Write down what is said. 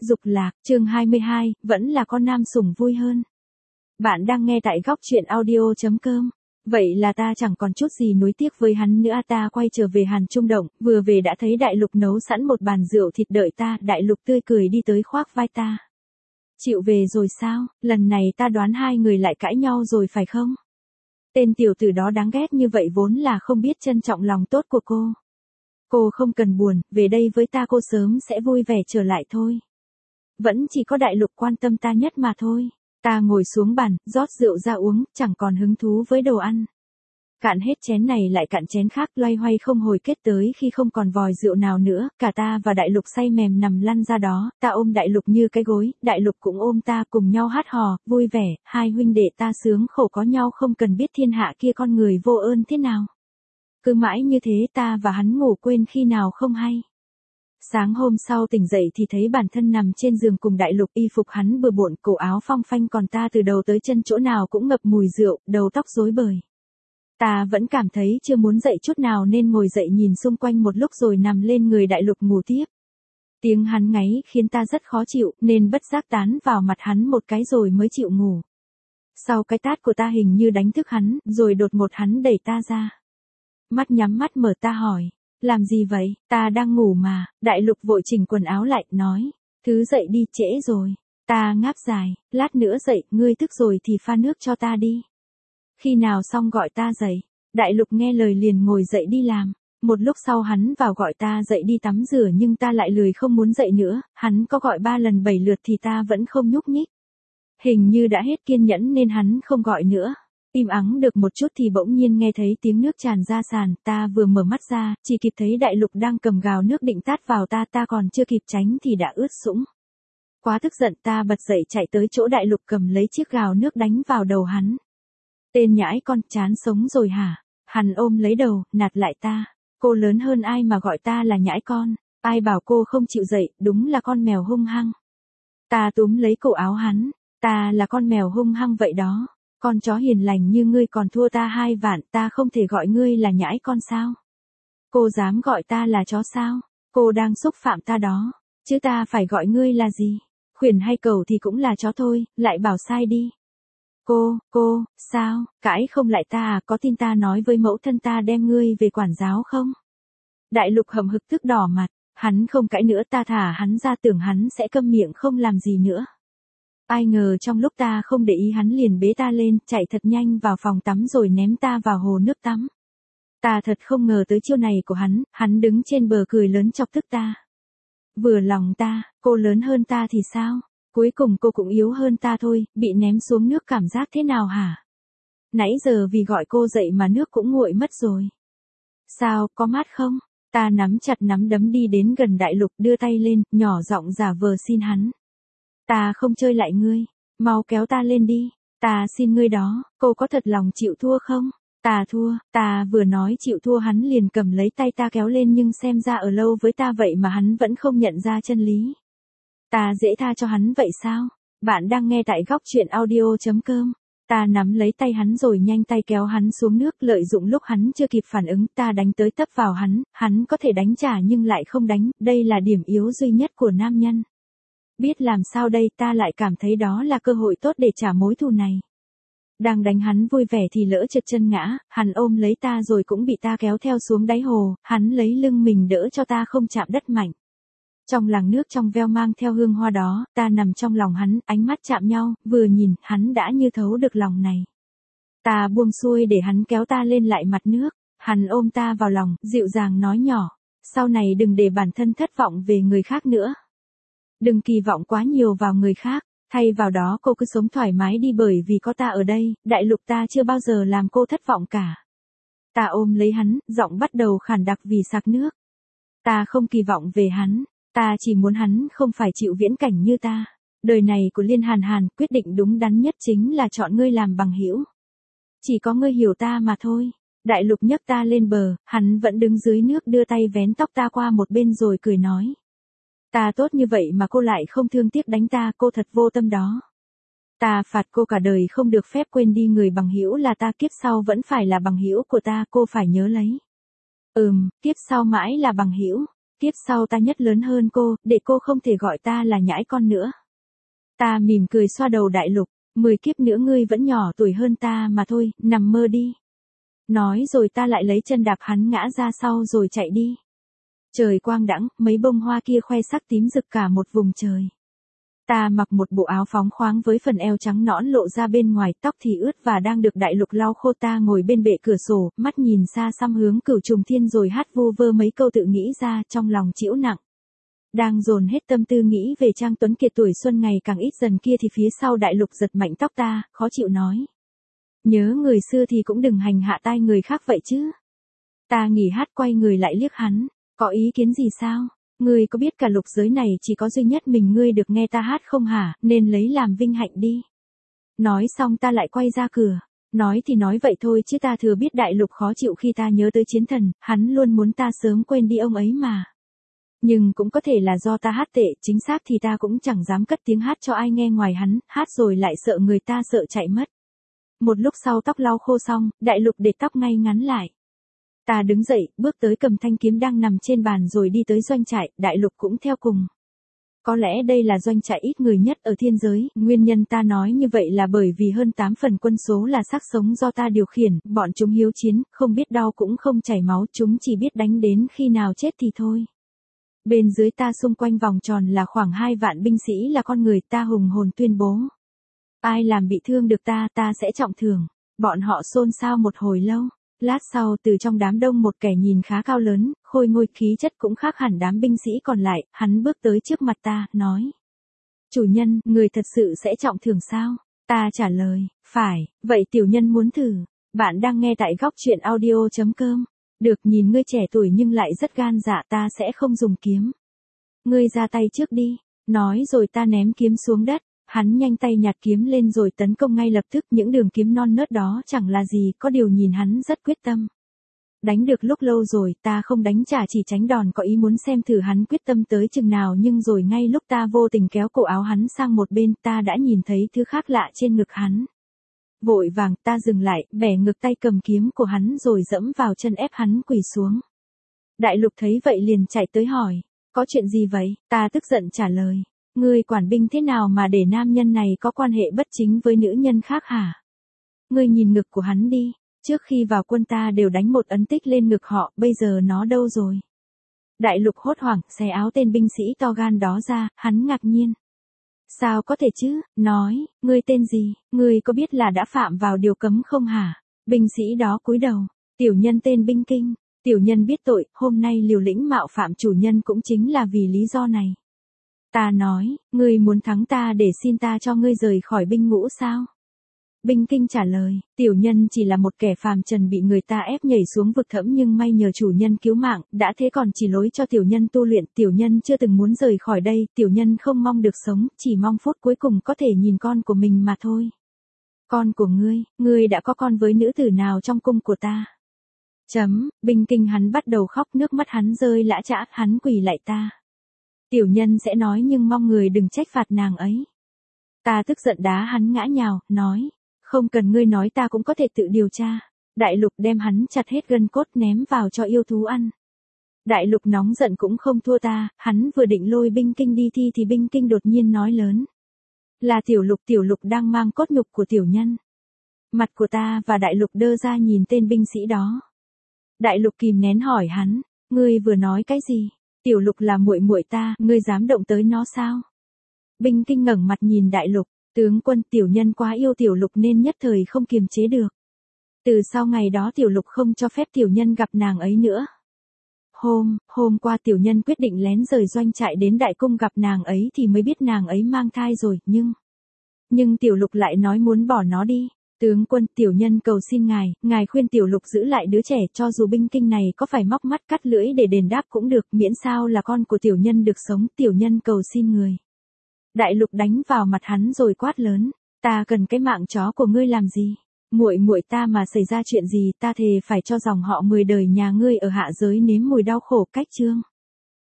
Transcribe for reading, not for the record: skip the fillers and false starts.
Dục lạc, chương 22, vẫn là con nam sủng vui hơn. Bạn đang nghe tại góc truyện audio.com. Vậy là ta chẳng còn chút gì nuối tiếc với hắn nữa. Ta quay trở về Hàn Trung Động, vừa về đã thấy Đại Lục nấu sẵn một bàn rượu thịt đợi ta. Đại Lục tươi cười đi tới khoác vai ta. Chịu về rồi sao, lần này ta đoán hai người lại cãi nhau rồi phải không? Tên tiểu tử đó đáng ghét như vậy vốn là không biết trân trọng lòng tốt của cô. Cô không cần buồn, về đây với ta cô sớm sẽ vui vẻ trở lại thôi. Vẫn chỉ có Đại Lục quan tâm ta nhất mà thôi. Ta ngồi xuống bàn, rót rượu ra uống, chẳng còn hứng thú với đồ ăn. Cạn hết chén này lại cạn chén khác, loay hoay không hồi kết tới khi không còn vòi rượu nào nữa, cả ta và Đại Lục say mềm nằm lăn ra đó, ta ôm Đại Lục như cái gối, Đại Lục cũng ôm ta, cùng nhau hát hò, vui vẻ, hai huynh đệ ta sướng khổ có nhau không cần biết thiên hạ kia con người vô ơn thế nào. Cứ mãi như thế ta và hắn ngủ quên khi nào không hay. Sáng hôm sau tỉnh dậy thì thấy bản thân nằm trên giường cùng Đại Lục, y phục hắn bừa bộn, cổ áo phong phanh, còn ta từ đầu tới chân chỗ nào cũng ngập mùi rượu, đầu tóc rối bời. Ta vẫn cảm thấy chưa muốn dậy chút nào nên ngồi dậy nhìn xung quanh một lúc rồi nằm lên người Đại Lục ngủ tiếp. Tiếng hắn ngáy khiến ta rất khó chịu nên bất giác tán vào mặt hắn một cái rồi mới chịu ngủ. Sau cái tát của ta hình như đánh thức hắn, rồi đột ngột hắn đẩy ta ra. Mắt nhắm mắt mở ta hỏi, làm gì vậy, ta đang ngủ mà. Đại Lục vội chỉnh quần áo lại, nói, thứ dậy đi, trễ rồi. Ta ngáp dài, lát nữa dậy, ngươi thức rồi thì pha nước cho ta đi. Khi nào xong gọi ta dậy. Đại Lục nghe lời liền ngồi dậy đi làm. Một lúc sau hắn vào gọi ta dậy đi tắm rửa nhưng ta lại lười không muốn dậy nữa, hắn có gọi 3 lần 7 lượt thì ta vẫn không nhúc nhích. Hình như đã hết kiên nhẫn nên hắn không gọi nữa. Im ắng được một chút thì bỗng nhiên nghe thấy tiếng nước tràn ra sàn, ta vừa mở mắt ra, chỉ kịp thấy Đại Lục đang cầm gáo nước định tát vào ta, ta còn chưa kịp tránh thì đã ướt sũng. Quá tức giận ta bật dậy chạy tới chỗ Đại Lục cầm lấy chiếc gáo nước đánh vào đầu hắn. Tên nhãi con, chán sống rồi hả? Hắn ôm lấy đầu, nạt lại ta. Cô lớn hơn ai mà gọi ta là nhãi con, ai bảo cô không chịu dậy, đúng là con mèo hung hăng. Ta túm lấy cổ áo hắn, ta là con mèo hung hăng vậy đó. Con chó hiền lành như ngươi còn thua ta 2 vạn, ta không thể gọi ngươi là nhãi con sao? Cô dám gọi ta là chó sao? Cô đang xúc phạm ta đó, chứ ta phải gọi ngươi là gì? Khuyển hay cẩu thì cũng là chó thôi, lại bảo sai đi. Cô, sao, cãi không lại ta à, có tin ta nói với mẫu thân ta đem ngươi về quản giáo không? Đại Lục hậm hực tức đỏ mặt, hắn không cãi nữa, ta thả hắn ra tưởng hắn sẽ câm miệng không làm gì nữa. Ai ngờ trong lúc ta không để ý hắn liền bế ta lên, chạy thật nhanh vào phòng tắm rồi ném ta vào hồ nước tắm. Ta thật không ngờ tới chiêu này của hắn đứng trên bờ cười lớn chọc tức ta. Vừa lòng ta, cô lớn hơn ta thì sao? Cuối cùng cô cũng yếu hơn ta thôi, bị ném xuống nước cảm giác thế nào hả? Nãy giờ vì gọi cô dậy mà nước cũng nguội mất rồi. Sao, có mát không? Ta nắm chặt nắm đấm đi đến gần Đại Lục đưa tay lên, nhỏ giọng giả vờ xin hắn. Ta không chơi lại ngươi, mau kéo ta lên đi, ta xin ngươi đó, cô có thật lòng chịu thua không? Ta thua, ta vừa nói chịu thua hắn liền cầm lấy tay ta kéo lên nhưng xem ra ở lâu với ta vậy mà hắn vẫn không nhận ra chân lý. Ta dễ tha cho hắn vậy sao? Bạn đang nghe tại góc truyện audio.com. Ta nắm lấy tay hắn rồi nhanh tay kéo hắn xuống nước, lợi dụng lúc hắn chưa kịp phản ứng, ta đánh tới tấp vào hắn có thể đánh trả nhưng lại không đánh, đây là điểm yếu duy nhất của nam nhân. Biết làm sao đây, ta lại cảm thấy đó là cơ hội tốt để trả mối thù này. Đang đánh hắn vui vẻ thì lỡ trượt chân ngã, hắn ôm lấy ta rồi cũng bị ta kéo theo xuống đáy hồ, hắn lấy lưng mình đỡ cho ta không chạm đất mạnh. Trong làng nước trong veo mang theo hương hoa đó, ta nằm trong lòng hắn, ánh mắt chạm nhau, vừa nhìn, hắn đã như thấu được lòng này. Ta buông xuôi để hắn kéo ta lên lại mặt nước, hắn ôm ta vào lòng, dịu dàng nói nhỏ, sau này đừng để bản thân thất vọng về người khác nữa. Đừng kỳ vọng quá nhiều vào người khác, thay vào đó cô cứ sống thoải mái đi bởi vì có ta ở đây, Đại Lục ta chưa bao giờ làm cô thất vọng cả. Ta ôm lấy hắn, giọng bắt đầu khản đặc vì sặc nước. Ta không kỳ vọng về hắn, ta chỉ muốn hắn không phải chịu viễn cảnh như ta. Đời này của Liên Hàn, quyết định đúng đắn nhất chính là chọn ngươi làm bằng hữu. Chỉ có ngươi hiểu ta mà thôi. Đại Lục nhấc ta lên bờ, hắn vẫn đứng dưới nước đưa tay vén tóc ta qua một bên rồi cười nói. Ta tốt như vậy mà cô lại không thương tiếc đánh ta, cô thật vô tâm đó. Ta phạt cô cả đời không được phép quên đi người bằng hữu là ta, kiếp sau vẫn phải là bằng hữu của ta, cô phải nhớ lấy. Kiếp sau mãi là bằng hữu. Kiếp sau ta nhất lớn hơn cô, để cô không thể gọi ta là nhãi con nữa. Ta mỉm cười xoa đầu Đại Lục, 10 kiếp nữa ngươi vẫn nhỏ tuổi hơn ta mà thôi, nằm mơ đi. Nói rồi ta lại lấy chân đạp hắn ngã ra sau rồi chạy đi. Trời quang đãng, mấy bông hoa kia khoe sắc tím rực cả một vùng trời. Ta mặc một bộ áo phóng khoáng với phần eo trắng nõn lộ ra bên ngoài, tóc thì ướt và đang được Đại Lục lau khô. Ta ngồi bên bệ cửa sổ, mắt nhìn xa xăm hướng Cửu Trùng Thiên rồi hát vu vơ mấy câu tự nghĩ ra, trong lòng trĩu nặng. Đang dồn hết tâm tư nghĩ về Trang Tuấn Kiệt tuổi xuân ngày càng ít dần kia thì phía sau Đại Lục giật mạnh tóc ta, khó chịu nói. Nhớ người xưa thì cũng đừng hành hạ tai người khác vậy chứ. Ta nghỉ hát quay người lại liếc hắn, có ý kiến gì sao? Ngươi có biết cả lục giới này chỉ có duy nhất mình ngươi được nghe ta hát không hả, nên lấy làm vinh hạnh đi. Nói xong ta lại quay ra cửa, nói thì nói vậy thôi chứ ta thừa biết Đại Lục khó chịu khi ta nhớ tới chiến thần, hắn luôn muốn ta sớm quên đi ông ấy mà. Nhưng cũng có thể là do ta hát tệ, chính xác thì ta cũng chẳng dám cất tiếng hát cho ai nghe ngoài hắn, hát rồi lại sợ người ta sợ chạy mất. Một lúc sau tóc lau khô xong, Đại Lục để tóc ngay ngắn lại. Ta đứng dậy, bước tới cầm thanh kiếm đang nằm trên bàn rồi đi tới doanh trại, Đại Lục cũng theo cùng. Có lẽ đây là doanh trại ít người nhất ở thiên giới, nguyên nhân ta nói như vậy là bởi vì hơn 8 phần quân số là xác sống do ta điều khiển, bọn chúng hiếu chiến, không biết đau cũng không chảy máu, chúng chỉ biết đánh đến khi nào chết thì thôi. Bên dưới ta xung quanh vòng tròn là khoảng 2 vạn binh sĩ là con người, ta hùng hồn tuyên bố. Ai làm bị thương được ta sẽ trọng thưởng. Bọn họ xôn xao một hồi lâu. Lát sau từ trong đám đông một kẻ nhìn khá cao lớn, khôi ngôi khí chất cũng khác hẳn đám binh sĩ còn lại, hắn bước tới trước mặt ta, nói. Chủ nhân, người thật sự sẽ trọng thưởng sao? Ta trả lời, phải, vậy tiểu nhân muốn thử. Bạn đang nghe tại góc truyện audio.com. Được, nhìn ngươi trẻ tuổi nhưng lại rất gan dạ, ta sẽ không dùng kiếm. Ngươi ra tay trước đi. Nói rồi ta ném kiếm xuống đất. Hắn nhanh tay nhặt kiếm lên rồi tấn công ngay lập tức, những đường kiếm non nớt đó chẳng là gì, có điều nhìn hắn rất quyết tâm. Đánh được lúc lâu rồi, ta không đánh trả chỉ tránh đòn, có ý muốn xem thử hắn quyết tâm tới chừng nào, nhưng rồi ngay lúc ta vô tình kéo cổ áo hắn sang một bên, ta đã nhìn thấy thứ khác lạ trên ngực hắn. Vội vàng, ta dừng lại, bẻ ngực tay cầm kiếm của hắn rồi dẫm vào chân ép hắn quỳ xuống. Đại Lục thấy vậy liền chạy tới hỏi, có chuyện gì vậy? Ta tức giận trả lời. Ngươi quản binh thế nào mà để nam nhân này có quan hệ bất chính với nữ nhân khác hả? Ngươi nhìn ngực của hắn đi, trước khi vào quân ta đều đánh một ấn tích lên ngực họ, bây giờ nó đâu rồi? Đại Lục hốt hoảng, xé áo tên binh sĩ to gan đó ra, hắn ngạc nhiên. Sao có thể chứ, nói, ngươi tên gì, ngươi có biết là đã phạm vào điều cấm không hả? Binh sĩ đó cúi đầu, tiểu nhân tên Binh Kinh, tiểu nhân biết tội, hôm nay liều lĩnh mạo phạm chủ nhân cũng chính là vì lý do này. Ta nói, ngươi muốn thắng ta để xin ta cho ngươi rời khỏi binh ngũ sao? Binh Kinh trả lời, tiểu nhân chỉ là một kẻ phàm trần bị người ta ép nhảy xuống vực thẳm nhưng may nhờ chủ nhân cứu mạng, đã thế còn chỉ lối cho tiểu nhân tu luyện, tiểu nhân chưa từng muốn rời khỏi đây, tiểu nhân không mong được sống, chỉ mong phút cuối cùng có thể nhìn con của mình mà thôi. Con của ngươi đã có con với nữ tử nào trong cung của ta? Binh Kinh hắn bắt đầu khóc, nước mắt hắn rơi lã chã, hắn quỳ lại ta. Tiểu nhân sẽ nói nhưng mong người đừng trách phạt nàng ấy. Ta tức giận đá hắn ngã nhào, nói, không cần ngươi nói ta cũng có thể tự điều tra. Đại Lục đem hắn chặt hết gân cốt ném vào cho yêu thú ăn. Đại Lục nóng giận cũng không thua ta, hắn vừa định lôi Binh Kinh đi thi thì Binh Kinh đột nhiên nói lớn. Là tiểu Lục đang mang cốt nhục của tiểu nhân. Mặt của ta và Đại Lục đơ ra nhìn tên binh sĩ đó. Đại Lục kìm nén hỏi hắn, ngươi vừa nói cái gì? Tiểu Lục là muội muội ta, ngươi dám động tới nó sao? Binh Kinh ngẩng mặt nhìn Đại Lục, tướng quân, tiểu nhân quá yêu Tiểu Lục nên nhất thời không kiềm chế được. Từ sau ngày đó Tiểu Lục không cho phép tiểu nhân gặp nàng ấy nữa. Hôm qua tiểu nhân quyết định lén rời doanh trại đến đại cung gặp nàng ấy thì mới biết nàng ấy mang thai rồi, nhưng Tiểu Lục lại nói muốn bỏ nó đi. Tướng quân, tiểu nhân cầu xin ngài khuyên Tiểu Lục giữ lại đứa trẻ, cho dù Binh Kinh này có phải móc mắt cắt lưỡi để đền đáp cũng được, miễn sao là con của tiểu nhân được sống, tiểu nhân cầu xin người. Đại Lục đánh vào mặt hắn rồi quát lớn, ta cần cái mạng chó của ngươi làm gì? Muội ta mà xảy ra chuyện gì, ta thề phải cho dòng họ 10 đời nhà ngươi ở hạ giới nếm mùi đau khổ. Cách chương